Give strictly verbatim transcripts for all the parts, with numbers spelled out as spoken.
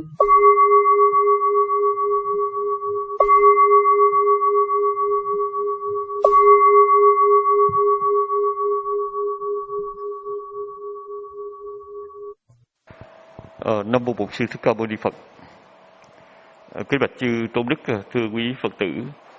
Ờ, Nam mô Bổn Sư Thích Ca Mâu Ni Phật. Ờ, kính bạch chư tôn đức, thưa quý Phật tử.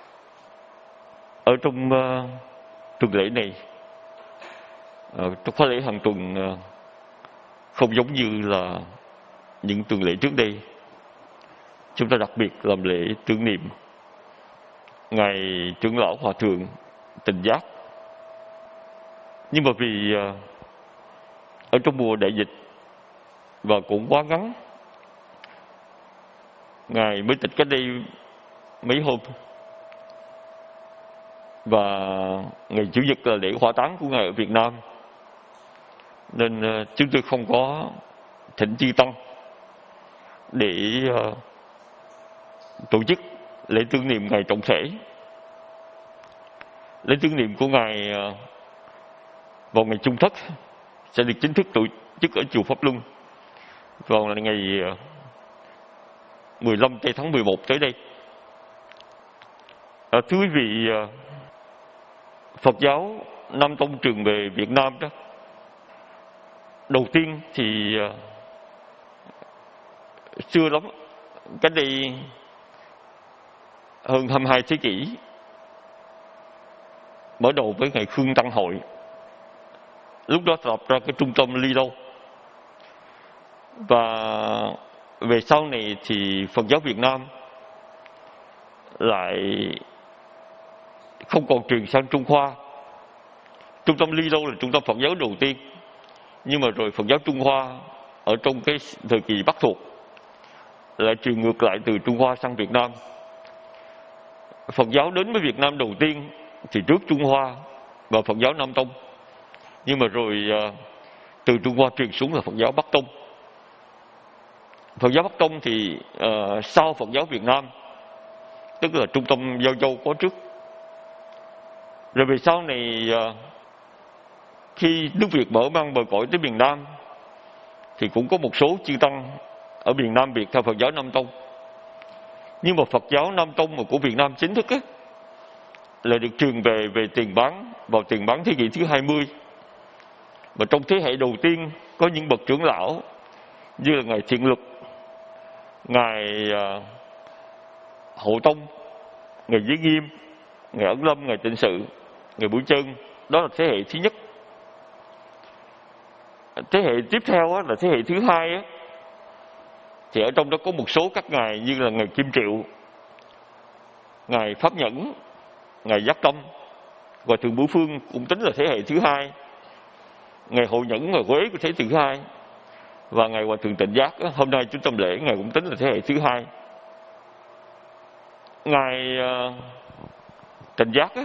Ở trong uh, tuần lễ này, uh, trong khóa lễ hàng tuần, uh, không giống như là những tuần lễ trước đây, chúng ta đặc biệt làm lễ tưởng niệm ngài trưởng lão Hòa thượng Tịnh Giác. Nhưng mà vì uh, ở trong mùa đại dịch và cũng quá ngắn, ngài mới tịch cách đây mấy hôm, và ngày Chủ nhật là lễ hỏa táng của ngài ở Việt Nam, nên uh, chúng tôi không có thỉnh chư tăng để uh, tổ chức lễ tưởng niệm ngài trọng thể. Lễ tưởng niệm của ngài uh, vào ngày Trung Thất sẽ được chính thức tổ chức ở chùa Pháp Luân vào ngày mười lăm tây tháng mười một tới đây. À, thưa quý vị, Phật giáo Nam Tông Trường về Việt Nam đó, đầu tiên thì xưa lắm, cách đây hơn hai mươi hai thế kỷ, mở đầu với ngày Khương Tăng Hội. Lúc đó lập ra cái trung tâm Ly Đâu. Và về sau này thì Phật giáo Việt Nam lại không còn truyền sang Trung Hoa. Trung tâm Ly Đâu là trung tâm Phật giáo đầu tiên, nhưng mà rồi Phật giáo Trung Hoa ở trong cái thời kỳ Bắc thuộc lại truyền ngược lại từ Trung Hoa sang Việt Nam. Phật giáo đến với Việt Nam đầu tiên thì trước Trung Hoa và Phật giáo Nam Tông, nhưng mà rồi từ Trung Hoa truyền xuống là Phật giáo Bắc Tông. Phật giáo Bắc Tông thì uh, sau Phật giáo Việt Nam, tức là trung tâm Giao Châu có trước. Rồi về sau này, uh, khi nước Việt mở mang bờ cõi tới miền Nam, thì cũng có một số chư tăng ở miền Nam Việt theo Phật giáo Nam Tông. Nhưng mà Phật giáo Nam Tông mà của Việt Nam chính thức ấy, là được truyền về về Tiền Bán vào Tiền Bán thế kỷ thứ hai mươi. Và trong thế hệ đầu tiên có những bậc trưởng lão như là ngài Thiện Lực, ngài uh, Hộ Tông, ngài Giới Nghiêm, ngài Ấn Lâm, ngài Tịnh Sự, ngài Bửu Chân. Đó là thế hệ thứ nhất. Thế hệ tiếp theo á, là thế hệ thứ hai á, thì ở trong đó có một số các ngài như là ngài Kim Triệu, ngài Pháp Nhẫn, ngài Giác Tâm, và Thượng Bửu Phương cũng tính là thế hệ thứ hai. Ngài Hộ Nhẫn, ngài Quế của thế hệ thứ hai, và ngài Hòa thượng Tịnh Giác hôm nay chúng tâm lễ, ngài cũng tính là thế hệ thứ hai. Ngài uh, Tịnh Giác á,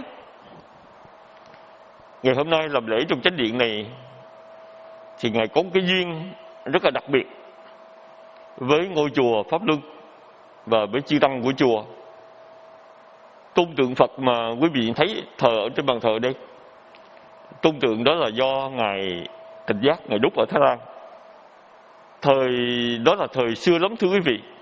ngày hôm nay làm lễ trong chánh điện này, thì ngài có một cái duyên rất là đặc biệt với ngôi chùa Pháp Luân và với chư tăng của chùa. Tôn tượng Phật mà quý vị thấy thờ ở trên bàn thờ đây, tôn tượng đó là do ngài Tịnh Giác, ngài đúc ở Thái Lan. Thời đó là thời xưa lắm thưa quý vị.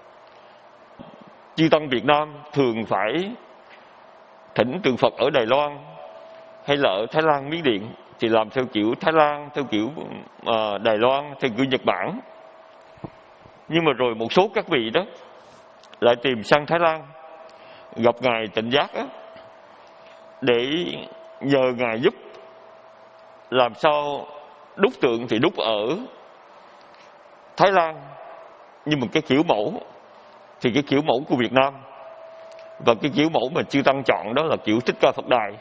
Chư tăng Việt Nam thường phải thỉnh tượng Phật ở Đài Loan hay là ở Thái Lan, Miến Điện, thì làm theo kiểu Thái Lan, theo kiểu uh, Đài Loan, theo kiểu Nhật Bản. Nhưng mà rồi một số các vị đó lại tìm sang Thái Lan, gặp ngài Tịnh Giác á, để nhờ ngài giúp làm sao đúc tượng thì đúc ở Thái Lan, nhưng mà cái kiểu mẫu thì cái kiểu mẫu của Việt Nam, và cái kiểu mẫu mà chư tăng chọn đó là kiểu Thích Ca Phật Đài.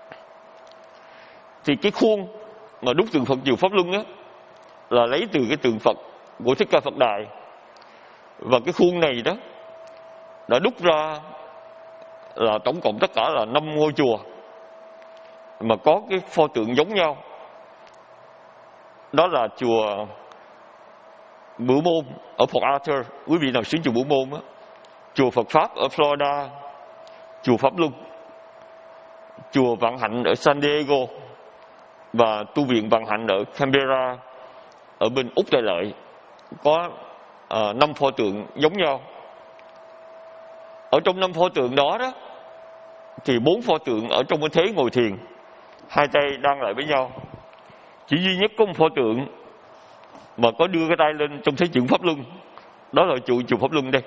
Thì cái khuôn mà đúc tượng Phật chùa Pháp Luân á là lấy từ cái tượng Phật của Thích Ca Phật Đài, và cái khuôn này đó đã đúc ra là tổng cộng tất cả là năm ngôi chùa mà có cái pho tượng giống nhau. Đó là chùa Bửu Môn ở Port Arthur, quý vị nào xuống chùa Bửu Môn á, chùa Phật Pháp ở Florida, chùa Pháp Luân, chùa Vạn Hạnh ở San Diego, và tu viện Vạn Hạnh ở Canberra ở bên Úc Đại Lợi. Có uh, năm pho tượng giống nhau. Ở trong năm pho tượng đó đó thì bốn pho tượng ở trong cái thế ngồi thiền, hai tay đan lại với nhau. Chỉ duy nhất có một pho tượng mà có đưa cái tay lên trong thế chuyển pháp luân, đó là trụ chùa Pháp Luân đây.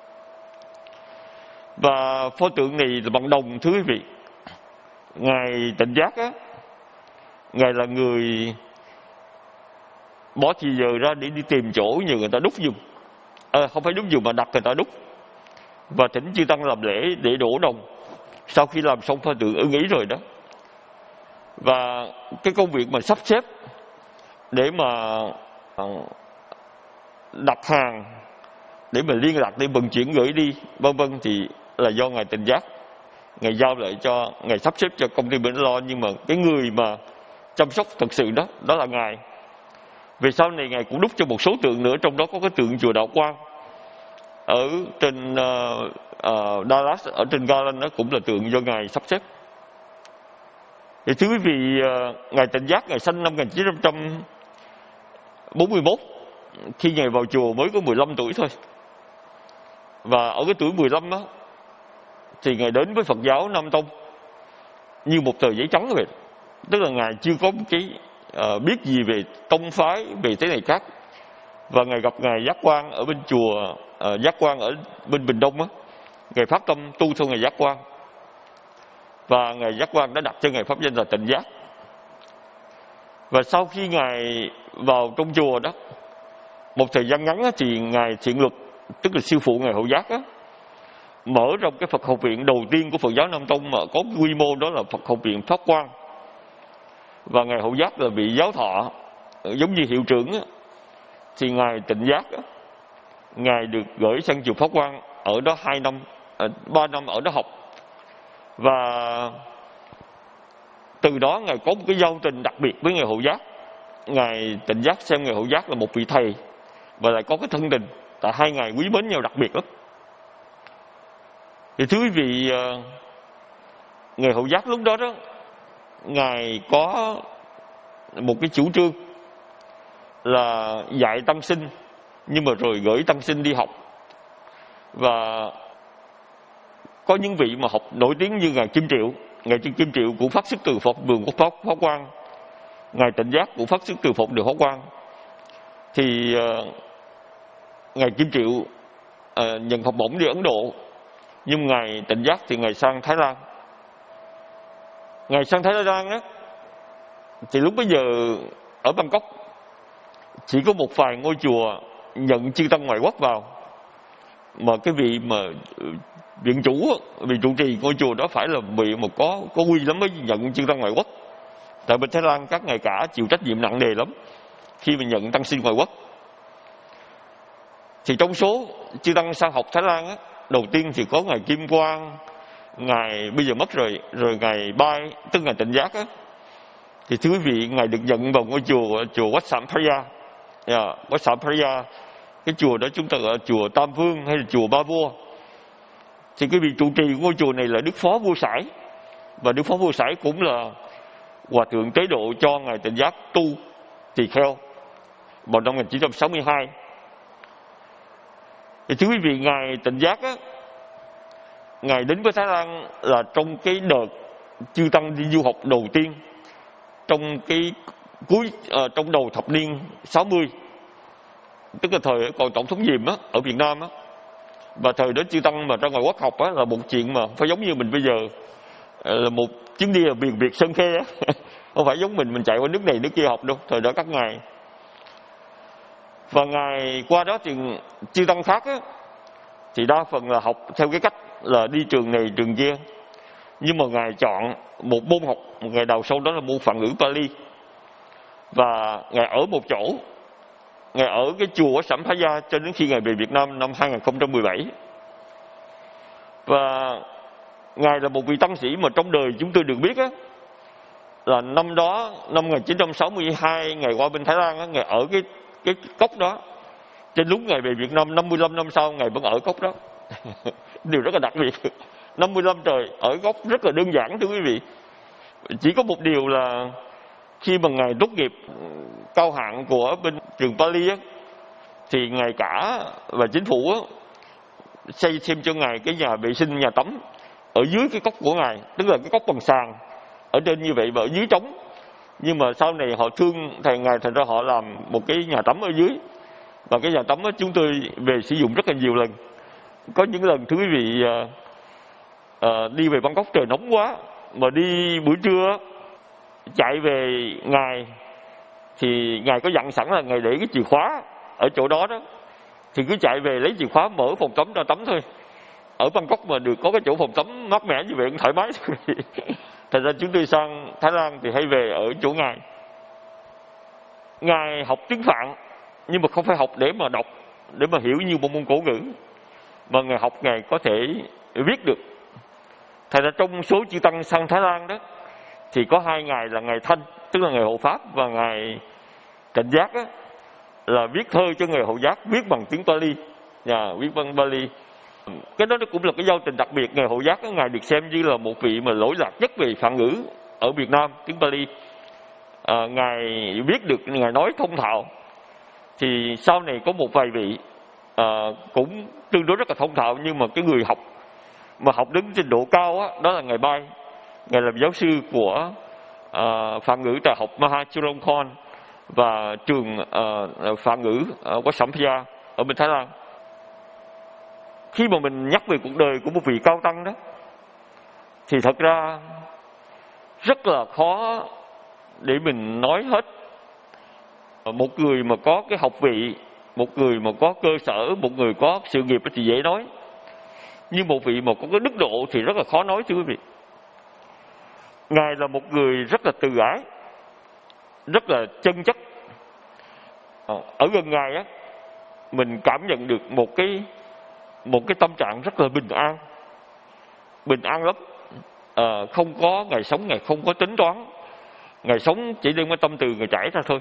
Và pho tượng này là bằng đồng, thưa quý vị. Ngài Tịnh Giác á, Ngài là người bỏ thì giờ ra để đi tìm chỗ nhờ người ta đúc giùm, à, không phải đúc giùm mà đặt người ta đúc, và thỉnh chư tăng làm lễ để đổ đồng sau khi làm xong pho tượng ưng ý rồi đó. Và cái công việc mà sắp xếp để mà đặt hàng, để mà liên lạc, để vận chuyển gửi đi vân vân thì là do Ngài Tịnh Giác. Ngài giao lại cho, Ngài sắp xếp cho công ty bên lo, nhưng mà cái người mà chăm sóc thật sự đó, đó là Ngài. Về sau này Ngài cũng đúc cho một số tượng nữa, trong đó có cái tượng chùa Đạo Quang ở trên uh, uh, Dallas, ở trên Garland, đó cũng là tượng do Ngài sắp xếp. Thì thưa quý vị, uh, Ngài Tịnh Giác, Ngài sinh năm một nghìn chín trăm bốn mươi mốt, khi Ngài vào chùa mới có mười lăm tuổi thôi. Và ở cái tuổi mười lăm đó thì Ngài đến với Phật giáo Nam Tông như một tờ giấy trắng vậy. Tức là Ngài chưa có một cái uh, biết gì về tông phái, về thế này khác. Và Ngài gặp Ngài Giác Quang ở bên chùa uh, Giác Quang ở bên Bình Đông á. Ngài phát tâm tu theo Ngài Giác Quang, và Ngài Giác Quang đã đặt cho Ngài pháp danh là Tịnh Giác. Và sau khi Ngài vào trong chùa đó một thời gian ngắn á, thì Ngài Thiện Luật, tức là sư phụ Ngài Hậu Giác á, mở rộng cái Phật học viện đầu tiên của Phật giáo Nam Tông mà có quy mô, đó là Phật học viện Pháp Quang. Và Ngài Hậu Giác là vị giáo thọ, giống như hiệu trưởng á, thì Ngài Tịnh Giác á, Ngài được gửi sang chùa Pháp Quang, ở đó hai năm, ba năm ở đó học. Và từ đó Ngài có một cái giao tình đặc biệt với Ngài Hậu Giác. Ngài Tịnh Giác xem Ngài Hậu Giác là một vị thầy, và lại có cái thân tình, tại hai Ngài quý mến nhau đặc biệt lắm. Thì thưa quý vị, Ngài Hậu Giác lúc đó đó, Ngài có một cái chủ trương là dạy tăng sinh, nhưng mà rồi gửi tăng sinh đi học. Và có những vị mà học nổi tiếng như Ngài Kim Triệu. Ngài Kim Triệu cũng phát xuất từ Phật vườn Pháp, Pháp Quang. Ngài Tịnh Giác cũng phát xuất từ Phật đường Pháp Quang. Thì uh, Ngài Kim Triệu uh, nhận học bổng đi Ấn Độ, nhưng Ngài Tịnh Giác thì Ngài sang Thái Lan. Ngài sang Thái Lan đó, thì lúc bấy giờ ở Bangkok chỉ có một vài ngôi chùa nhận chư tăng ngoại quốc vào, mà cái vị mà viện chủ, vị trụ trì ngôi chùa đó phải là vị mà có có quy lắm mới nhận chư tăng ngoại quốc. Tại bên Thái Lan các ngài cả chịu trách nhiệm nặng nề lắm khi mà nhận tăng sinh ngoại quốc. Thì trong số chư tăng sang học Thái Lan á, đầu tiên thì có Ngài Kim Quang, Ngài bây giờ mất rồi, rồi Ngài Bai, tức Ngài Tịnh Giác á. Thì thưa quý vị, Ngài được nhận vào ngôi chùa chùa Wat Sampaya. Yeah, Wat Sampaya, cái chùa đó chúng ta gọi là chùa Tam Vương hay là chùa Ba Vua. Thì cái vị trụ trì của ngôi chùa này là Đức Phó Vua Sải, và Đức Phó Vua Sải cũng là hòa thượng tế độ cho Ngài Tịnh Giác tu tỳ kheo vào năm một nghìn chín trăm sáu mươi hai. Thì thưa quý vị, Ngài Tịnh Giác á, Ngài đến với Thái Lan là trong cái đợt chư tăng đi du học đầu tiên, trong cái cuối uh, trong đầu thập niên sáu mươi, tức là thời còn tổng thống Diệm á, ở Việt Nam á. Và thời đó chư tăng mà ra ngoài quốc học á, là một chuyện mà phải giống như mình bây giờ, là một chuyến đi ở biển Việt Sơn Khê á. Không phải giống mình mình chạy qua nước này nước kia học đâu. Thời đó các ngài, và ngài qua đó thì chư tăng khác á, thì đa phần là học theo cái cách là đi trường này trường kia. Nhưng mà ngài chọn một môn học ngài đào sâu, đó là môn Phạn ngữ Pali. Và ngài ở một chỗ, ngài ở cái chùa ở Sampaya cho đến khi ngài về Việt Nam năm hai nghìn không trăm mười bảy. Và ngài là một vị tăng sĩ mà trong đời chúng tôi được biết á, là năm đó năm một nghìn chín trăm sáu mươi hai ngài qua bên Thái Lan á, ngài ở cái cái cốc đó. Trên lúc ngài về Việt Nam năm mươi lăm năm sau ngài vẫn ở cốc đó. Điều rất là đặc biệt. năm mươi lăm trời ở góc rất là đơn giản thưa quý vị. Chỉ có một điều là khi mà ngài tốt nghiệp cao hạng của bên trường Pali á, thì Ngài Cả và chính phủ á, xây thêm cho Ngài cái nhà vệ sinh, nhà tắm ở dưới cái cốc của Ngài, tức là cái cốc bằng sàn ở trên như vậy và ở dưới trống. Nhưng mà sau này họ thương thầy Ngài, thành ra họ làm một cái nhà tắm ở dưới. Và cái nhà tắm đó chúng tôi về sử dụng rất là nhiều lần. Có những lần thưa quý vị à, à, đi về Bangkok trời nóng quá, mà đi buổi trưa chạy về Ngài thì Ngài có dặn sẵn là Ngài để cái chìa khóa ở chỗ đó đó, thì cứ chạy về lấy chìa khóa mở phòng tắm ra tắm thôi. Ở Bangkok mà được có cái chỗ phòng tắm mát mẻ như vậy cũng thoải mái. Thành ra chúng tôi sang Thái Lan thì hay về ở chỗ Ngài. Ngài học tiếng Phạn, nhưng mà không phải học để mà đọc, để mà hiểu như một môn cổ ngữ, mà Ngài học Ngài có thể viết được. Thành ra trong số chư tăng sang Thái Lan đó thì có hai Ngài là Ngài Thanh, tức là Ngài Hộ Pháp, và Ngài Trịnh Giác á, là viết thơ cho Ngài Hộ Giác, viết bằng tiếng Pali, nhà viết bằng Pali. Cái đó nó cũng là cái giao tình đặc biệt. Ngài Hộ Giác á, Ngài được xem như là một vị mà lỗi lạc nhất về Phạn ngữ ở Việt Nam, tiếng Pali. À, Ngài viết được, Ngài nói thông thạo. Thì sau này có một vài vị à, cũng tương đối rất là thông thạo, nhưng mà cái người học mà học đến trình độ cao á, đó là Ngài Bai. Ngài làm giáo sư của à, Phạn ngữ Đại học Mahachurongkorn và trường uh, Phạn ngữ uh, của Sampaya ở bên Thái Lan. Khi mà mình nhắc về cuộc đời của một vị cao tăng đó thì thật ra rất là khó để mình nói hết. Một người mà có cái học vị, một người mà có cơ sở, một người có sự nghiệp thì dễ nói, nhưng một vị mà có cái đức độ thì rất là khó nói thưa quý vị. Ngài là một người rất là từ ái, rất là chân chất. Ở gần Ngài á, mình cảm nhận được một cái một cái tâm trạng rất là bình an, bình an lắm. À, không có Ngài sống, Ngài không có tính toán, Ngài sống chỉ đem cái tâm từ Ngài trải ra thôi.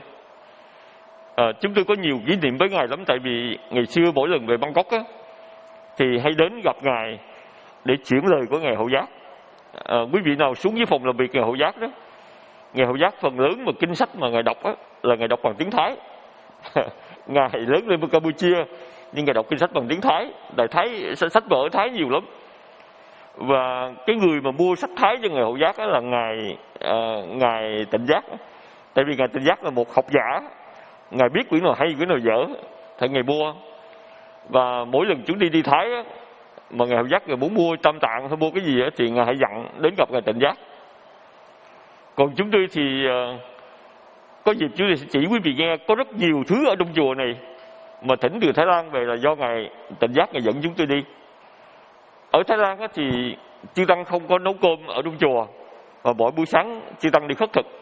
À, chúng tôi có nhiều kỷ niệm với Ngài lắm, tại vì ngày xưa mỗi lần về Bangkok á, thì hay đến gặp Ngài để chuyển lời của Ngài Hộ Giác. À, quý vị nào xuống dưới phòng làm việc Ngài Hộ Giác đó, Ngài Hộ Giác phần lớn mà kinh sách mà Ngài đọc á, là Ngài đọc bằng tiếng Thái. Ngài lớn lên bên Campuchia, nhưng Ngài đọc kinh sách bằng tiếng Thái. Đại Thái, sách vở Thái nhiều lắm. Và cái người mà mua sách Thái cho Ngài Hộ Giác đó là Ngài uh, Ngài Tịnh Giác. Tại vì Ngài Tịnh Giác là một học giả, Ngài biết quyển nào hay quyển nào dở thì Ngài mua. Và mỗi lần chúng đi đi Thái á, mà Ngài Hộ Giác Ngài muốn mua Tam Tạng hay mua cái gì á, thì Ngài hãy dặn đến gặp Ngài Tịnh Giác. Còn chúng tôi thì uh, có dịp chúng tôi sẽ chỉ quý vị nghe, có rất nhiều thứ ở trong chùa này mà thỉnh từ Thái Lan về là do Ngài Tịnh Giác Ngài dẫn chúng tôi đi. Ở Thái Lan á, thì chư tăng không có nấu cơm ở trong chùa, và mỗi buổi sáng chư tăng đi khất thực.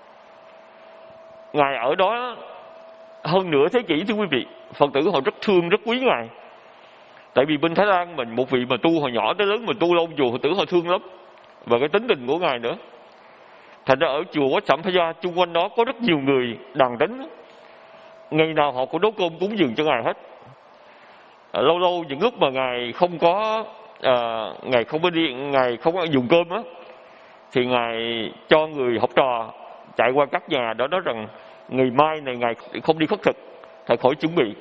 Ngài ở đó hơn nửa thế kỷ thưa quý vị, Phật tử họ rất thương, rất quý Ngài. Tại vì bên Thái Lan mình, một vị mà tu hồi nhỏ tới lớn mà tu lâu chùa, Phật tử họ thương lắm, và cái tính tình của Ngài nữa. Thành ra ở chùa Wat Sampaya chung quanh đó có rất nhiều người đàn tính, ngày nào họ cũng nấu cơm cúng dường cho Ngài hết. À, lâu lâu những lúc mà Ngài không có à, Ngài không có đi, Ngài không có dùng cơm á, thì Ngài cho người học trò chạy qua các nhà đó nói rằng ngày mai này Ngài không đi khất thực, thầy khỏi chuẩn bị.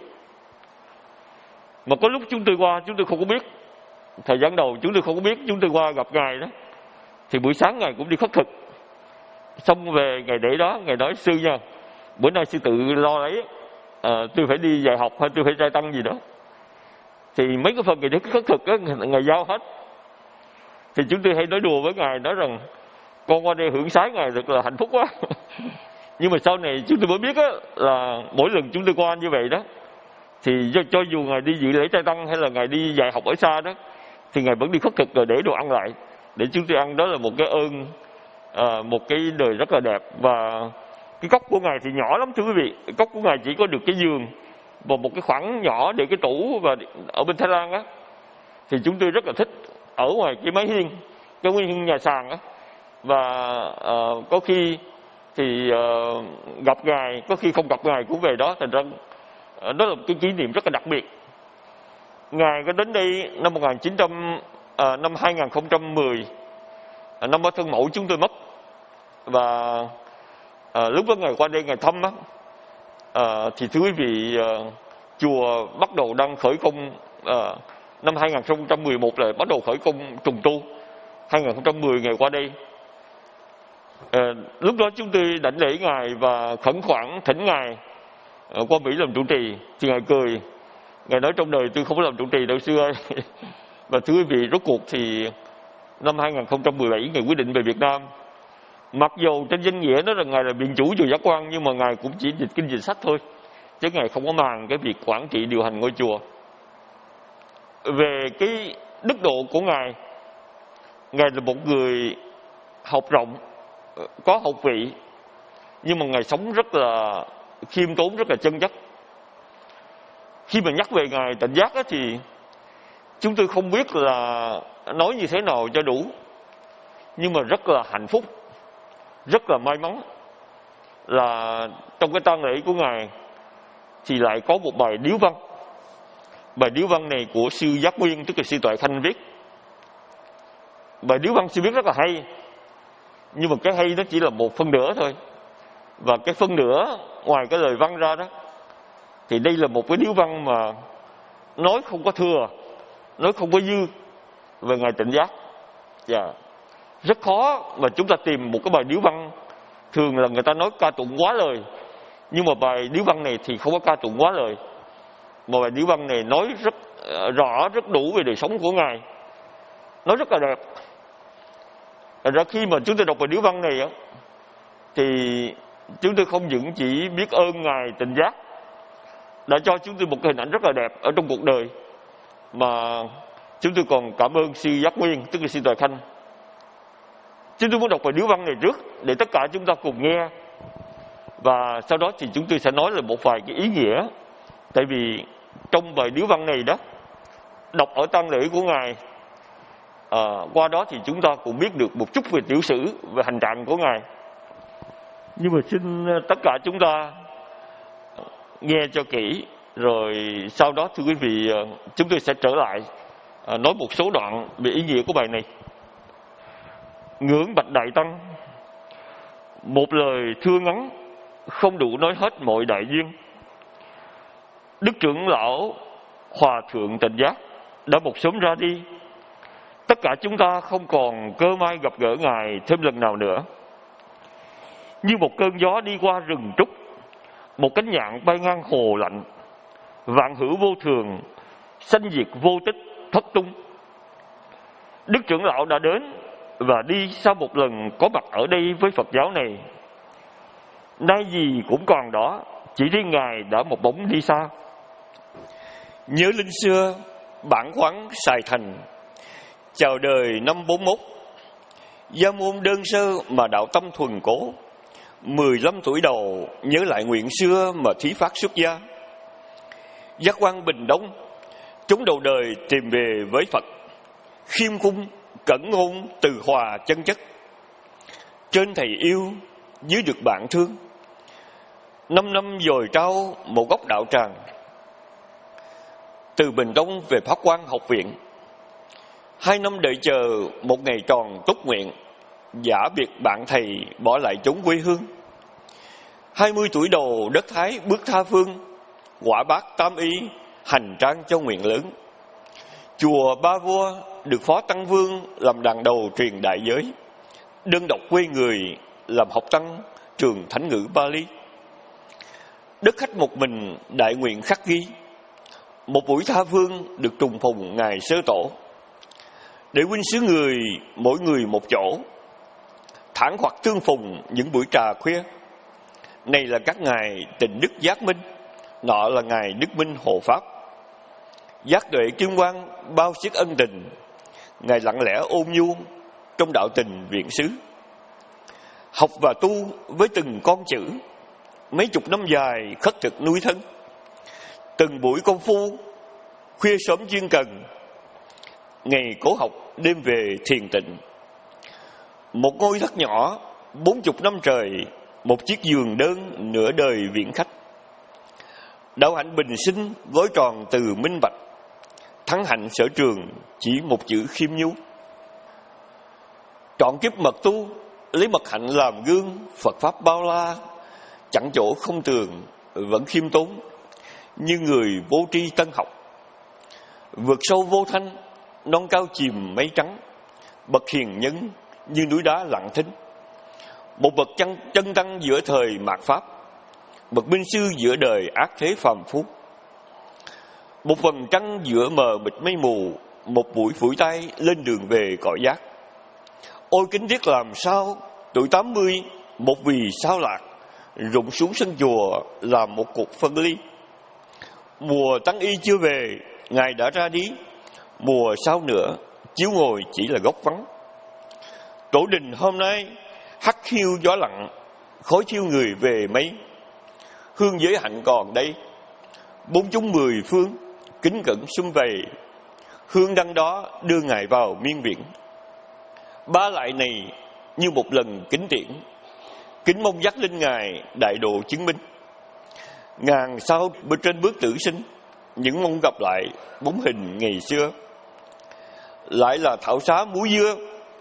Mà có lúc chúng tôi qua chúng tôi không có biết, thời gian đầu chúng tôi không có biết, chúng tôi qua gặp Ngài đó thì buổi sáng Ngài cũng đi khất thực. Xong về Ngài để đó, Ngài nói sư nha, bữa nay sư tự lo lấy, à, tôi phải đi dạy học hay tôi phải trai tăng gì đó, thì mấy cái phần Ngài để khất thực đó, Ngài giao hết. Thì chúng tôi hay nói đùa với Ngài, nói rằng con qua đây hưởng sái Ngài thật là hạnh phúc quá. Nhưng mà sau này chúng tôi mới biết á, là mỗi lần chúng tôi qua như vậy đó, thì cho, cho dù Ngài đi dự lễ trai tăng hay là Ngài đi dạy học ở xa đó, thì Ngài vẫn đi khất thực rồi để đồ ăn lại để chúng tôi ăn. Đó là một cái ơn, à, một cái đời rất là đẹp. Và cái cốc của Ngài thì nhỏ lắm thưa quý vị, cái cốc của Ngài chỉ có được cái giường và một cái khoảng nhỏ để cái tủ. Và ở bên Thái Lan á, thì chúng tôi rất là thích ở ngoài cái mái hiên, cái mái hiên nhà sàn á. Và uh, có khi thì uh, gặp Ngài, có khi không gặp Ngài cũng về đó. Thành ra uh, đó là một cái kỷ niệm rất là đặc biệt. Ngài có đến đây năm một nghìn chín trăm uh, năm hai nghìn không trăm mười, uh, năm ở thân mẫu chúng tôi mất. Và uh, lúc đó Ngài qua đây Ngài thăm á, uh, thì thưa quý vị, uh, chùa bắt đầu đang khởi công à, năm hai nghìn không trăm mười một là bắt đầu khởi công trùng tu. hai nghìn không trăm mười ngày qua đây, à, lúc đó chúng tôi đảnh lễ ngài và khẩn khoản thỉnh ngài à, qua Mỹ làm trụ trì. Thì ngài cười, ngài nói trong đời tôi không có làm trụ trì đâu xưa. Và thưa quý vị, rốt cuộc thì năm hai nghìn không trăm mười bảy ngài quyết định về Việt Nam. Mặc dù trên danh nghĩa đó là ngài là viện chủ chùa Giác Quan, nhưng mà ngài cũng chỉ dịch kinh dịch sách thôi, chứ ngài không có màng cái việc quản trị điều hành ngôi chùa. Về cái đức độ của ngài, ngài là một người học rộng, có học vị, nhưng mà ngài sống rất là khiêm tốn, rất là chân chất. Khi mà nhắc về ngài Tịnh Giác đó, thì chúng tôi không biết là nói như thế nào cho đủ, nhưng mà rất là hạnh phúc, rất là may mắn là trong cái tang lễ của ngài thì lại có một bài điếu văn. Bài điếu văn này của sư Giác Nguyên, tức là sư Tuệ Khanh viết. Bài điếu văn sư viết rất là hay, nhưng mà cái hay nó chỉ là một phân nửa thôi. Và cái phân nửa ngoài cái lời văn ra đó, thì đây là một cái điếu văn mà nói không có thừa, nói không có dư về ngài Tịnh Giác. Dạ, rất khó mà chúng ta tìm một cái bài điếu văn. Thường là người ta nói ca tụng quá lời, nhưng mà bài điếu văn này thì không có ca tụng quá lời, mà bài điếu văn này nói rất rõ, rất đủ về đời sống của ngài, nói rất là đẹp. Ra khi mà chúng tôi đọc bài điếu văn này thì chúng tôi không những chỉ biết ơn ngài Tịnh Giác đã cho chúng tôi một cái hình ảnh rất là đẹp ở trong cuộc đời, mà chúng tôi còn cảm ơn sư Giác Nguyên, tức là sư Tuệ Khanh. Chúng tôi muốn đọc bài điếu văn này trước để tất cả chúng ta cùng nghe, và sau đó thì chúng tôi sẽ nói là một vài cái ý nghĩa. Tại vì trong bài điếu văn này đó, đọc ở tang lễ của ngài, à, qua đó thì chúng ta cũng biết được một chút về tiểu sử, về hành trạng của ngài. Nhưng mà xin tất cả chúng ta nghe cho kỹ, rồi sau đó thưa quý vị, chúng tôi sẽ trở lại nói một số đoạn về ý nghĩa của bài này. Ngưỡng bạch Đại Tăng, một lời thưa ngắn không đủ nói hết mọi đại duyên. Đức trưởng lão Hòa thượng Tịnh Giác đã một sớm ra đi, tất cả chúng ta không còn cơ may gặp gỡ ngài thêm lần nào nữa. Như một cơn gió đi qua rừng trúc, một cánh nhạn bay ngang hồ lạnh, vạn hữu vô thường, sanh diệt vô tích, thất tung. Đức trưởng lão đã đến và đi sau một lần có mặt ở đây với Phật giáo này. Nay gì cũng còn đó, chỉ riêng ngài đã một bóng đi xa. Nhớ linh xưa bản khoáng Sài Thành, chào đời năm bốn mốt. Gia môn đơn sơ mà đạo tâm thuần cố, mười lăm tuổi đầu nhớ lại nguyện xưa mà thí phát xuất gia. Giác Quan Bình Đông, chúng đầu đời tìm về với Phật, khiêm cung cẩn ngôn từ hòa chân chất. Trên thầy yêu, dưới được bạn thương, năm năm dồi trao một góc đạo tràng. Từ Bình Đông về Pháp Quan học viện, hai năm đợi chờ một ngày tròn túc nguyện, giả biệt bạn thầy bỏ lại chốn quê hương. Hai mươi tuổi đầu đất Thái bước tha phương, quả bát tam y hành trang cho nguyện lớn. Chùa Ba Vua được Phó Tăng Vương làm đàn đầu truyền đại giới, đơn độc quê người làm học tăng trường Thánh ngữ Bali. Đất khách một mình đại nguyện khắc ghi, một buổi tha phương được trùng phùng ngày sơ tổ. Để huynh xứ người mỗi người một chỗ, thản hoặc tương phùng những buổi trà khuya. Này là các ngài Tịnh Đức Giác Minh, nọ là ngài Đức Minh Hộ Pháp. Giác Tuệ Kim Quang bao xiết ân tình, ngài lặng lẽ ôn nhu trong đạo tình viện xứ. Học và tu với từng con chữ, mấy chục năm dài khất thực nuôi thân. Từng buổi công phu khuya sớm chuyên cần, ngày cố học đêm về thiền tịnh. Một ngôi thất nhỏ bốn chục năm trời, một chiếc giường đơn nửa đời viện khách. Đạo hạnh bình sinh gói tròn từ minh bạch, thắng hạnh sở trường chỉ một chữ khiêm nhu. Trọn kiếp mật tu lấy mật hạnh làm gương, Phật pháp bao la chẳng chỗ không tường vẫn khiêm tốn. như người vô tri tân học. Vượt sâu vô thanh, non cao chìm mây trắng, bậc hiền nhân như núi đá lặng thinh. Một bậc chân, chân tăng giữa thời mạt Pháp, bậc binh sư giữa đời ác thế phàm phu. Một vầng trăng giữa mờ mịt mây mù, một buổi phủi tay lên đường về cõi giác. Ôi kính tiếc làm sao, tuổi tám mươi, một vì sao lạc, rụng xuống sân chùa làm một cuộc phân ly. Mùa tăng y chưa về, Ngài đã ra đi, mùa sau nữa, chiếu ngồi chỉ là góc vắng. Tổ đình hôm nay, hắt hiu gió lặng, khói thiêu người về mây. Hương giới hạnh còn đây, bốn chúng mười phương, kính cẩn sum vầy. Hương đăng đó đưa Ngài vào miên viễn. Ba lại này như một lần kính tiễn, kính mong dắt lên Ngài đại độ chứng minh. Ngàn sao bên trên bước tử sinh, những mong gặp lại bóng hình ngày xưa. Lại là thảo xá muối dưa,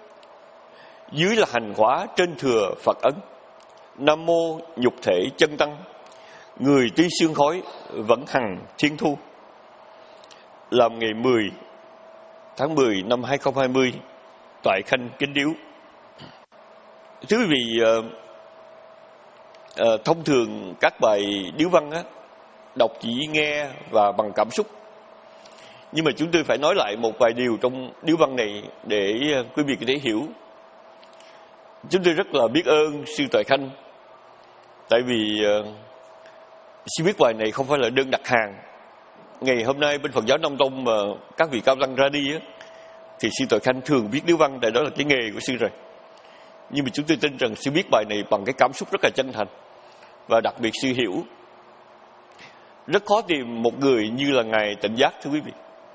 dưới là hành quả trên thừa Phật ấn. Nam mô nhục thể chân tăng, người tuy xương khói vẫn hằng thiên thu. Làm ngày mười tháng mười năm hai không hai không, tại Khanh Kính Điếu. Thưa quý vị, uh, uh, thông thường các bài điếu văn á, đọc chỉ nghe và bằng cảm xúc. Nhưng mà chúng tôi phải nói lại một vài điều trong điếu văn này để uh, quý vị có thể hiểu. Chúng tôi rất là biết ơn sư Tại Khanh, tại vì uh, sư viết bài này không phải là đơn đặt hàng. Ngày hôm nay bên Phật giáo Nam Tông mà các vị cao tăng ra đi á, thì sư Tại Khanh thường viết điếu văn, tại đó là cái nghề của sư rồi. Nhưng mà chúng tôi tin rằng sư viết bài này bằng cái cảm xúc rất là chân thành, và đặc biệt sư hiểu. Rất khó tìm một người như là Ngài Tịnh Giác, thưa quý vị.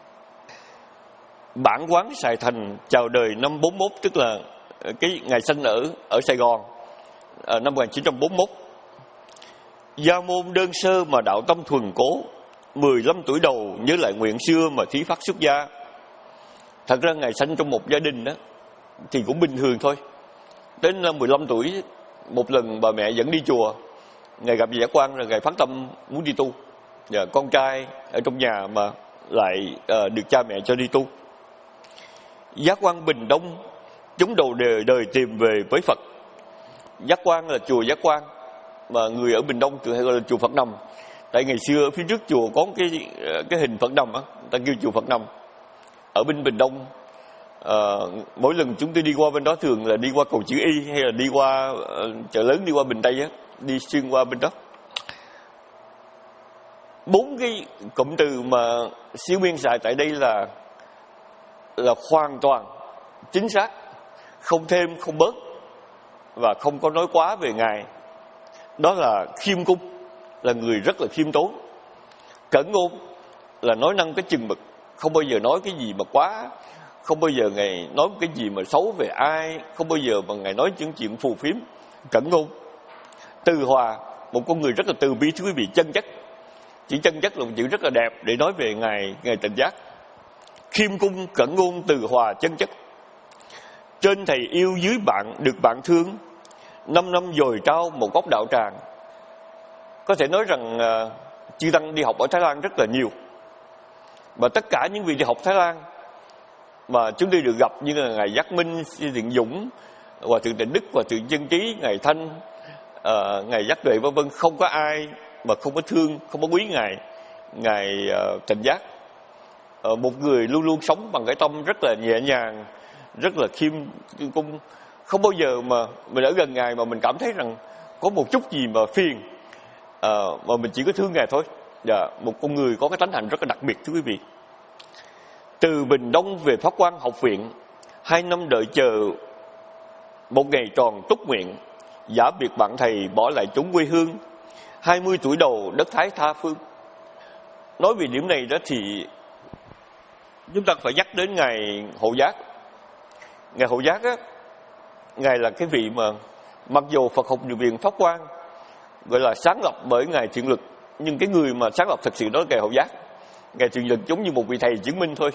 Bản quán Sài Thành chào đời năm bốn mốt, tức là cái ngày sinh ở ở Sài Gòn à, năm một nghìn chín trăm bốn mốt. Gia môn đơn sơ mà đạo tâm thuần cố, mười lăm tuổi đầu nhớ lại nguyện xưa mà thí phát xuất gia. Thật ra Ngài sinh trong một gia đình đó thì cũng bình thường thôi. Đến năm mười lăm tuổi, một lần bà mẹ dẫn đi chùa, Ngài gặp Giác Quan rồi Ngài phát tâm muốn đi tu. Và con trai ở trong nhà mà lại uh, được cha mẹ cho đi tu. Giác Quan Bình Đông, chúng đầu đời, đời tìm về với Phật. Giác Quan là chùa Giác Quan, mà người ở Bình Đông thường hay gọi là chùa Phật Nằm. Tại ngày xưa phía trước chùa có cái cái hình Phật Nằm á, người ta kêu chùa Phật Nằm. Ở bên Bình Đông, à, mỗi lần chúng tôi đi qua bên đó thường là đi qua cầu chữ Y, hay là đi qua uh, chợ lớn, đi qua Bình Tây á, đi xuyên qua bên đó. Bốn cái cụm từ mà Sư Nguyên xài tại đây là là hoàn toàn chính xác, không thêm không bớt, và không có nói quá về Ngài. Đó là khiêm cung, là người rất là khiêm tốn. Cẩn ngôn là nói năng cái chừng mực, không bao giờ nói cái gì mà quá, không bao giờ Ngài nói cái gì mà xấu về ai, không bao giờ mà Ngài nói những chuyện phù phiếm. Cẩn ngôn. Từ hòa, một con người rất là từ bi, thưa quý vị, chân chất. Chữ chân chất là một chữ rất là đẹp để nói về Ngài Ngài Tịnh Giác. Khiêm cung, cẩn ngôn, từ hòa, chân chất. Trên thầy yêu, dưới bạn được bạn thương, năm năm dồi trao một góc đạo tràng. Có thể nói rằng uh, chư tăng đi học ở Thái Lan rất là nhiều. Và tất cả những vị đi học Thái Lan mà chúng tôi được gặp, như là Ngài Giác Minh, Sư Thiện Dũng, Hòa Thượng Tịnh Đức, Hòa Thượng Chân Trí, Ngài Thanh, uh, Ngài Giác Tuệ, vân vân, không có ai mà không có thương, không có quý Ngài Ngài uh, Tịnh Giác. Uh, một người luôn luôn sống bằng cái tâm rất là nhẹ nhàng, rất là khiêm cung. Không bao giờ mà mình ở gần Ngài mà mình cảm thấy rằng có một chút gì mà phiền, à, mà mình chỉ có thương Ngài thôi. Dạ, một con người có cái tánh hạnh rất là đặc biệt, thưa quý vị. Từ Bình Đông về Pháp Quan học viện, hai năm đợi chờ một ngày tròn túc nguyện, giả biệt bạn thầy bỏ lại chốn quê hương, hai mươi tuổi đầu đất Thái tha phương. Nói về điểm này đó thì chúng ta phải nhắc đến Ngài Hộ Giác. Ngài Hộ Giác á, Ngài là cái vị mà mặc dù Phật học viện Pháp Quan gọi là sáng lập bởi Ngài Thiện Lực, nhưng cái người mà sáng lập thật sự đó là Ngài Hộ Giác. Ngài Thiện Lực giống như một vị thầy chứng minh thôi.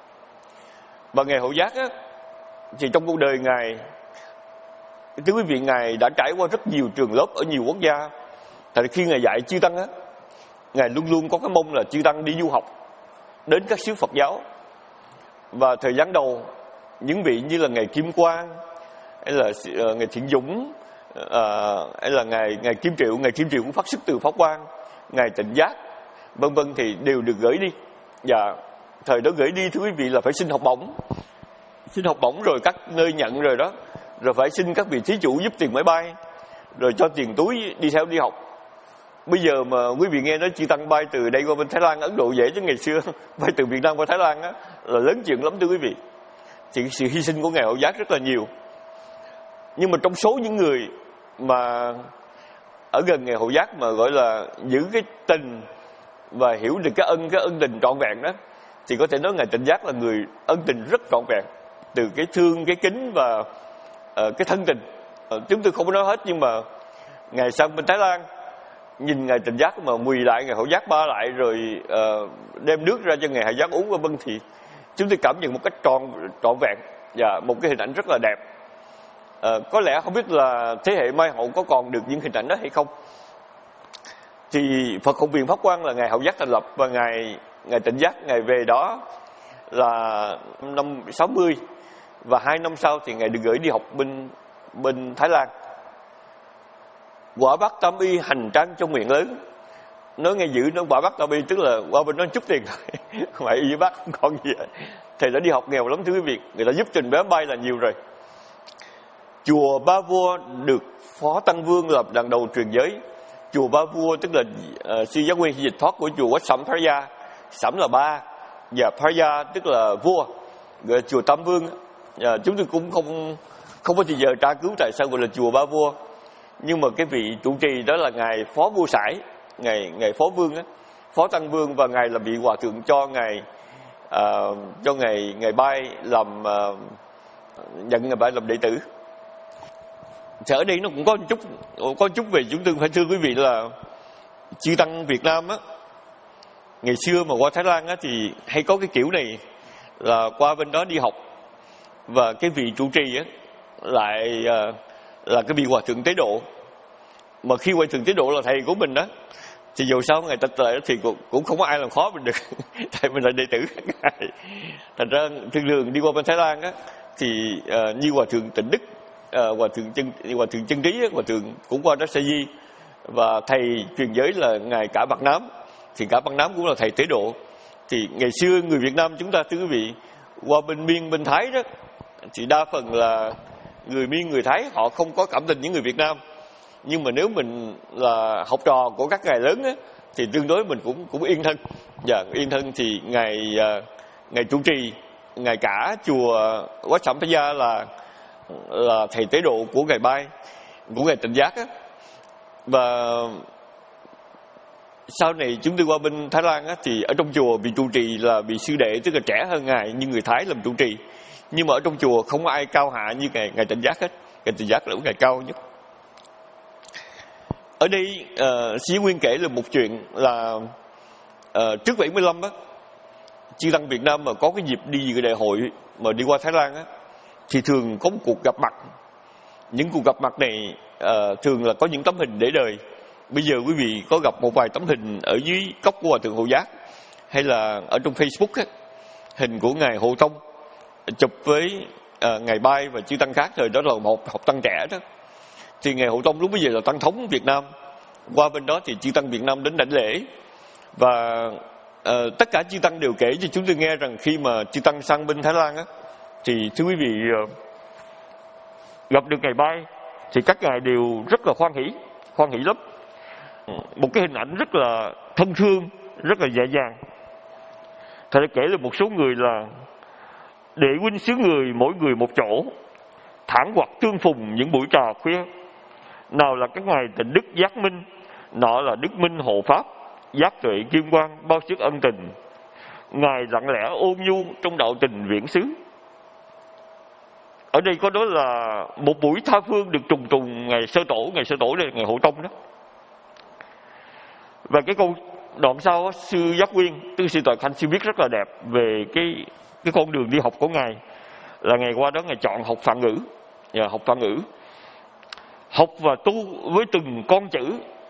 Và Ngài Hộ Giác á, thì trong cuộc đời Ngài, thưa quý vị, Ngài đã trải qua rất nhiều trường lớp ở nhiều quốc gia. Tại khi Ngài dạy chư tăng á, Ngài luôn luôn có cái mong là chư tăng đi du học đến các xứ Phật giáo. Và thời gian đầu, những vị như là Ngài Kim Quang, hay là uh, Ngài Thiện Dũng, uh, hay là Ngài, Ngài Kim Triệu, Ngài Kim Triệu cũng phát xuất từ Pháp Quang, Ngài Tịnh Giác, vân vân thì đều được gửi đi. Và thời đó gửi đi thưa quý vị là phải xin học bổng. Xin học bổng rồi các nơi nhận rồi đó, rồi phải xin các vị thí chủ giúp tiền máy bay, rồi cho tiền túi đi theo đi học. Bây giờ mà quý vị nghe nói chư tăng bay từ đây qua bên Thái Lan, Ấn Độ dễ, chứ ngày xưa bay từ Việt Nam qua Thái Lan á là lớn chuyện lắm thưa quý vị. Thì sự hy sinh của Ngài Hậu Giác rất là nhiều. Nhưng mà trong số những người mà ở gần Ngài Hậu Giác mà gọi là giữ cái tình và hiểu được cái ân cái ân tình trọn vẹn đó, thì có thể nói Ngài Tịnh Giác là người ân tình rất trọn vẹn, từ cái thương, cái kính và uh, cái thân tình. Uh, chúng tôi không có nói hết, nhưng mà Ngài sang bên Thái Lan nhìn Ngài Tịnh Giác mà quỳ lại Ngài Hậu Giác ba lại, rồi uh, đem nước ra cho Ngài Hậu Giác uống và vân, thì chúng tôi cảm nhận một cách trọn trọn vẹn và một cái hình ảnh rất là đẹp. Uh, có lẽ không biết là thế hệ mai hậu có còn được những hình ảnh đó hay không. Thì Phật Học viện Pháp Quang là Ngài Hậu Giác thành lập, và Ngài Ngài Tịnh Giác Ngài về đó là năm sáu mươi, và hai năm sau thì Ngài được gửi đi học bên bên Thái Lan. Quả Bắc Tam Y hành trang trong miệng lớn. Nói nghe dữ, nó quả Bắc Tam Y tức là qua bên đó chút tiền thôi. Ngoại y với Bắc không còn gì. Thầy đã đi học nghèo lắm thưa quý vị, người ta giúp trình vé bay là nhiều rồi. Chùa Ba Vua được Phó Tăng Vương lập đàn đầu truyền giới. Chùa Ba Vua tức là uh, sư Giác Nguyên dịch thoát của chùa Wat Sẩm Phaya. Sẩm là ba và Phaya tức là vua. Gọi là chùa Tam Vương. Uh, chúng tôi cũng không không có bao giờ tra cứu tại sao gọi là chùa Ba Vua. Nhưng mà cái vị trụ trì đó là ngài Phó Vua Sải, ngài ngài Phó Vương á, Phó Tăng Vương, và ngài là vị hòa thượng cho ngài uh, cho ngài ngài bay làm uh, nhận ngài bay làm đệ tử. Thì ở đây nó cũng có một chút có một chút về chúng tôi phải thưa quý vị là chư tăng Việt Nam á, ngày xưa mà qua Thái Lan á thì hay có cái kiểu này là qua bên đó đi học, và cái vị trụ trì á lại uh, là cái vị hòa thượng Tế Độ. Mà khi hòa thượng Tế Độ là thầy của mình đó, thì dù sao ngày tịch lại thì cũng, cũng không có ai làm khó mình được. Tại mình là đệ tử. Thành ra thường thường đi qua bên Thái Lan á thì uh, như hòa thượng Tịnh Đức, uh, hòa thượng chân hòa thượng chân trí, hòa thượng cũng qua đó sa di, và thầy truyền giới là ngài Cả Bạc Nám, thì Cả Bạc Nám cũng là thầy Tế Độ. Thì ngày xưa người Việt Nam chúng ta thưa quý vị qua bên Miên bên Thái đó, thì đa phần là người Miên người Thái họ không có cảm tình với người Việt Nam. Nhưng mà nếu mình là học trò của các ngài lớn á, thì tương đối mình cũng cũng yên thân. Dạ, yên thân thì ngài ngài trụ trì, ngài Cả chùa Wat Sẩm Phaya là là thầy Tế Độ của ngài Bay, của ngài Tịnh Giác á. Và sau này chúng tôi qua bên Thái Lan á, thì ở trong chùa vị trụ trì là vị sư đệ, tức là trẻ hơn ngài, như người Thái làm trụ trì. Nhưng mà ở trong chùa không có ai cao hạ như ngài ngài Tịnh Giác hết. Ngài Tịnh Giác là ngài cao nhất. Ở đây uh, Sĩ Nguyên kể là một chuyện là uh, trước bảy mươi lăm á, chư tăng Việt Nam mà có cái dịp đi cái đại hội mà đi qua Thái Lan á, thì thường có một cuộc gặp mặt. Những cuộc gặp mặt này uh, thường là có những tấm hình để đời. Bây giờ quý vị có gặp một vài tấm hình ở dưới cốc của Hòa thượng Hộ Giác, hay là ở trong Facebook á, hình của ngài Hộ Tông chụp với uh, ngài Bay và chư tăng khác, thời đó là một học tăng trẻ đó. Thì ngài Hộ Tông lúc bây giờ là tăng thống Việt Nam, qua bên đó thì chư tăng Việt Nam đến đảnh lễ. Và uh, tất cả chư tăng đều kể cho chúng tôi nghe rằng khi mà chư tăng sang bên Thái Lan á, thì thưa quý vị uh, gặp được ngài Bay thì các ngài đều rất là hoan hỷ, hoan hỷ lắm. Một cái hình ảnh rất là thân thương, rất là nhẹ nhàng. Thầy đã kể là một số người là đệ huynh xứ người mỗi người một chỗ, thản hoặc tương phùng những buổi trà khuya. Nào là các ngài Tịnh Đức Giác Minh, nọ là Đức Minh Hộ Pháp, Giác Tuệ Kim Quang, bao sức ân tình. Ngài lặng lẽ ôn nhu trong đạo tình viễn xứ. Ở đây có đó là một buổi tha phương được trùng trùng ngày sơ tổ. Ngày sơ tổ đây là ngày Hộ Tông đó. Và cái câu đoạn sau, sư Giác Nguyên, tư sư Toàn Khanh sư viết rất là đẹp về cái cái con đường đi học của ngài. Là ngày qua đó ngài chọn học Phạn ngữ, và học Phạn ngữ, học và tu với từng con chữ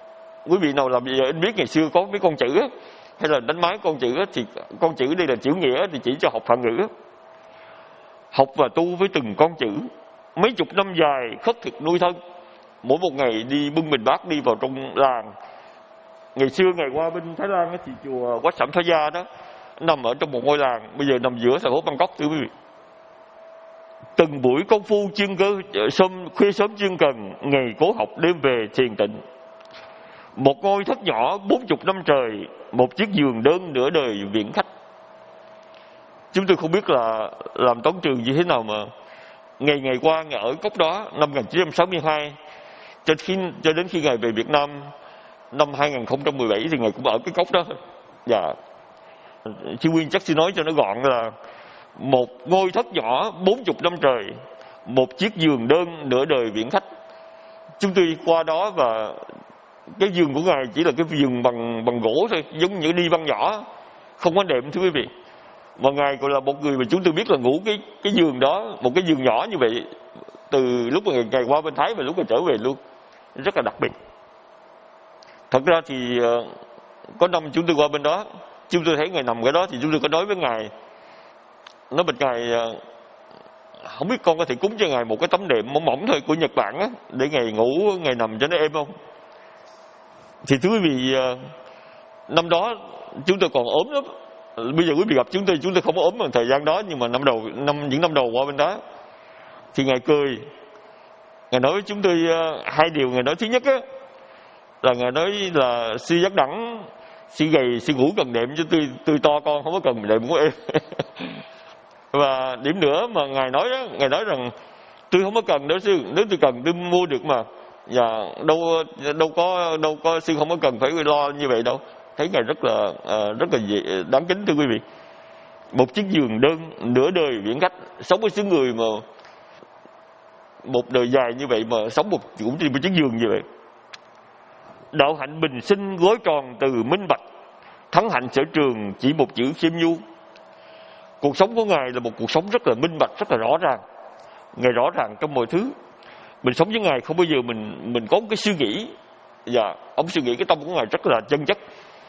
quý vị nào làm giờ anh biết ngày xưa có mấy con chữ á, hay là đánh máy con chữ á, thì con chữ đây là chữ nghĩa thì chỉ cho học Phạn ngữ á. Học và tu với từng con chữ, mấy chục năm dài khất thực nuôi thân. Mỗi một ngày đi bưng bình bát đi vào trong làng. Ngày xưa ngày qua bên Thái Lan á, thì chùa Wat Saam Tha Gia đó nằm ở trong một ngôi làng, bây giờ nằm giữa thành phố Bangkok thưa quý vị. Từng buổi công phu chuyên cơ sớm khuya sớm chuyên cần, ngày cố học đêm về thiền tịnh. Một ngôi thất nhỏ bốn chục năm trời, một chiếc giường đơn nửa đời viện khách. Chúng tôi không biết là làm toán trường như thế nào mà ngày ngày qua ngày ở cốc đó năm một nghìn chín trăm sáu mươi hai cho, khi, cho đến khi Ngài về Việt Nam năm hai nghìn không trăm mười bảy thì Ngài cũng ở cái cốc đó. Dạ, Sư Nguyên chắc xin nói cho nó gọn là một ngôi thất nhỏ bốn chục năm trời, một chiếc giường đơn nửa đời viện khách. Chúng tôi qua đó và cái giường của Ngài chỉ là cái giường bằng bằng gỗ thôi, giống như đi văn nhỏ, không có đệm thưa quý vị. Mà Ngài gọi là một người mà chúng tôi biết là ngủ cái cái giường đó, một cái giường nhỏ như vậy, từ lúc mà Ngài qua bên Thái và lúc mà trở về luôn, rất là đặc biệt. Thật ra thì có năm chúng tôi qua bên đó, chúng tôi thấy Ngài nằm cái đó thì chúng tôi có nói với Ngài, nói bên Ngài không biết con có thể cúng cho Ngài một cái tấm đệm mỏng mỏng thôi của Nhật Bản á, để Ngài ngủ, Ngài nằm cho nó êm không. Thì thưa quý vị, năm đó chúng tôi còn ốm lắm. Bây giờ quý vị gặp chúng tôi, chúng tôi không có ốm bằng thời gian đó, nhưng mà năm đầu, năm những năm đầu qua bên đó thì Ngài cười. Ngài nói với chúng tôi hai điều. Ngài nói thứ nhất á, là Ngài nói là sư giác đẳng, sư gầy, sư ngủ cần đệm cho tôi, tôi to con không có cần đệm của em. Và điểm nữa mà Ngài nói đó, Ngài nói rằng tôi không có cần đó sư, nếu tôi cần tôi mua được mà. Và đâu đâu có đâu có sư không có cần phải lo như vậy đâu. Thấy Ngài rất là uh, rất là đáng kính thưa quý vị. Một chiếc giường đơn nửa đời viễn khách, sống với xứ người mà một đời dài như vậy mà sống một cũng trên một chiếc giường như vậy. Đạo hạnh bình sinh gói tròn từ minh bạch, thắng hạnh sở trường chỉ một chữ khiêm nhu. Cuộc sống của Ngài là một cuộc sống rất là minh bạch, rất là rõ ràng. Ngài rõ ràng trong mọi thứ. Mình sống với Ngài không bao giờ mình mình có một cái suy nghĩ. Và ông suy nghĩ cái tâm của Ngài rất là chân chất.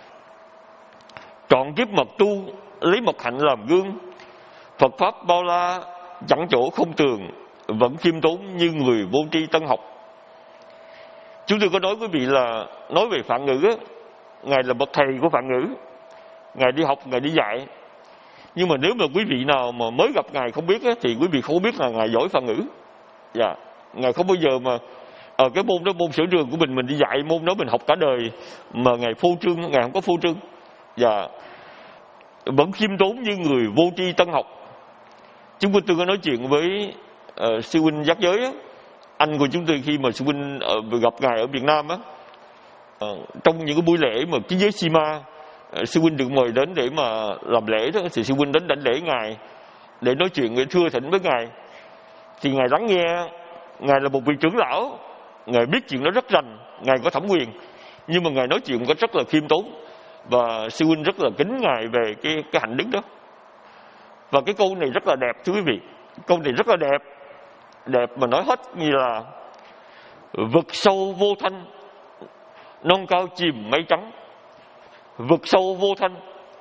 Trọn kiếp mật tu, lấy mật hạnh làm gương. Phật Pháp bao la, chẳng chỗ không tường, vẫn khiêm tốn như người vô tri tân học. Chúng tôi có nói quý vị là, nói về Phạn ngữ á, Ngài là bậc thầy của Phạn ngữ. Ngài đi học, Ngài đi dạy. Nhưng mà nếu mà quý vị nào mà mới gặp Ngài không biết á, thì quý vị không biết là Ngài giỏi Phạn ngữ. Dạ, Ngài không bao giờ mà ở cái môn đó, môn sở trường của mình, mình đi dạy môn đó mình học cả đời mà Ngài phô trương, Ngài không có phô trương. Dạ, vẫn khiêm tốn như người vô tri tân học. Chúng tôi có nói chuyện với uh, sư huynh Giác Giới á, anh của chúng tôi khi mà sư huynh uh, gặp Ngài ở Việt Nam á, uh, trong những cái buổi lễ mà cái giới Sima, uh, sư huynh được mời đến để mà làm lễ đó, thì sư huynh đến đảnh lễ Ngài để nói chuyện, để thưa thỉnh với Ngài. Thì Ngài lắng nghe. Ngài là một vị trưởng lão, Ngài biết chuyện đó rất rành, Ngài có thẩm quyền, nhưng mà Ngài nói chuyện có rất là khiêm tốn. Và sư huynh rất là kính Ngài về cái, cái hạnh đức đó. Và cái câu này rất là đẹp thưa quý vị. Câu này rất là đẹp. Đẹp mà nói hết như là vực sâu vô thanh, non cao chìm mây trắng. Vực sâu vô thanh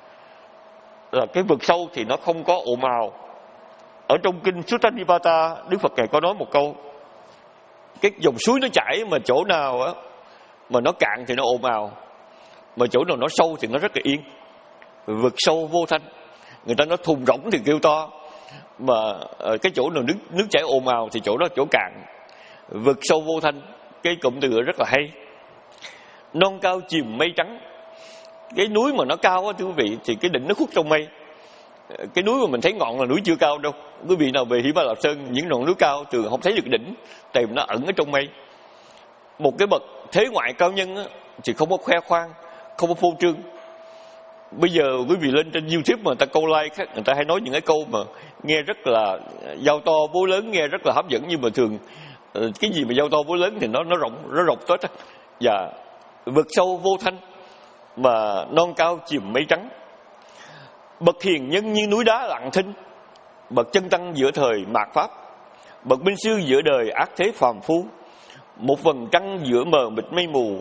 là cái vực sâu thì nó không có ồn ào. Ở trong kinh Sutta-nipata, Đức Phật Ngài có nói một câu: cái dòng suối nó chảy mà chỗ nào á mà nó cạn thì nó ồn ào, mà chỗ nào nó sâu thì nó rất là yên. Vực sâu vô thanh, người ta nói thùng rỗng thì kêu to, mà cái chỗ nào nước nước chảy ồn ào thì chỗ đó chỗ cạn. Vực sâu vô thanh, cái cụm từ rất là hay. Non cao chìm mây trắng, cái núi mà nó cao á thưa quý vị thì cái đỉnh nó khuất trong mây. Cái núi mà mình thấy ngọn là núi chưa cao đâu. Quý vị nào về Hy-Ma-Lạp Sơn, những ngọn núi cao thường không thấy được đỉnh, tại vì nó ẩn ở trong mây. Một cái bậc thế ngoại cao nhân á, thì không có khoe khoang, không có phô trương. Bây giờ quý vị lên trên YouTube mà người ta câu like khác, người ta hay nói những cái câu mà nghe rất là giàu to bố lớn, nghe rất là hấp dẫn, nhưng mà thường cái gì mà giàu to bố lớn thì nó nó rộng, nó rộng tốt á. Và vực sâu vô thanh mà non cao chìm mây trắng. Bậc hiền nhân như núi đá lặng thinh, bậc chân tăng giữa thời mạt pháp, bậc minh sư giữa đời ác thế phàm phu. Một vầng trăng giữa mờ mịt mây mù,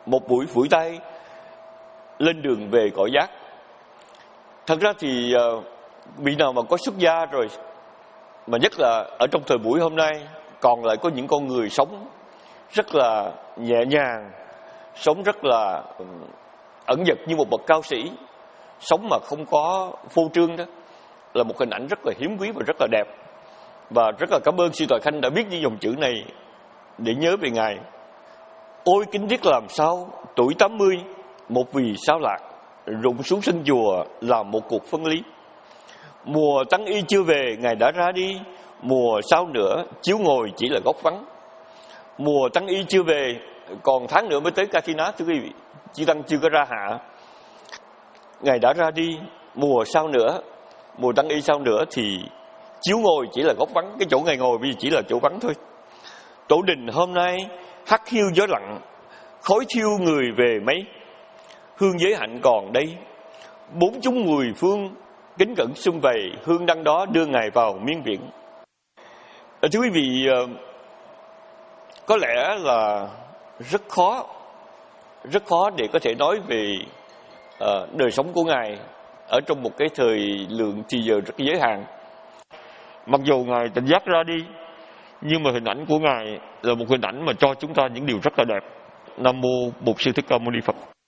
một buổi phủi tay lên đường về cõi giác. Thật ra thì uh, vị nào mà có xuất gia rồi, mà nhất là ở trong thời buổi hôm nay còn lại có những con người sống rất là nhẹ nhàng, sống rất là ẩn dật như một bậc cao sĩ, sống mà không có phô trương, đó là một hình ảnh rất là hiếm quý và rất là đẹp. Và rất là cảm ơn sư Tọa Khanh đã viết những dòng chữ này để nhớ về Ngài. Ôi kính biết làm sao tuổi tám mươi, một vì sao lạc rụng xuống sân chùa làm một cuộc phân lý. Mùa tăng y chưa về, Ngài đã ra đi. Mùa sau nữa chiếu ngồi chỉ là góc vắng. Mùa tăng y chưa về, còn tháng nữa mới tới Kathina, thưa quý vị, chư tăng chưa có ra hạ. Ngài đã ra đi. Mùa sau nữa, mùa tăng y sau nữa thì chiếu ngồi chỉ là góc vắng. Cái chỗ Ngài ngồi bây giờ chỉ là chỗ vắng thôi. Tổ đình hôm nay hắt hiu gió lặng, khói thiêu người về mấy. Hương giới hạnh còn đây, bốn chúng mười phương kính cẩn sum vầy, hương đăng đó đưa Ngài vào miên viện. À, thưa quý vị, có lẽ là rất khó, rất khó để có thể nói về uh, đời sống của Ngài ở trong một cái thời lượng thì giờ rất giới hạn. Mặc dù Ngài tỉnh giác ra đi, nhưng mà hình ảnh của Ngài là một hình ảnh mà cho chúng ta những điều rất là đẹp. Nam mô Bổn Sư Thích Ca Mâu Ni Phật.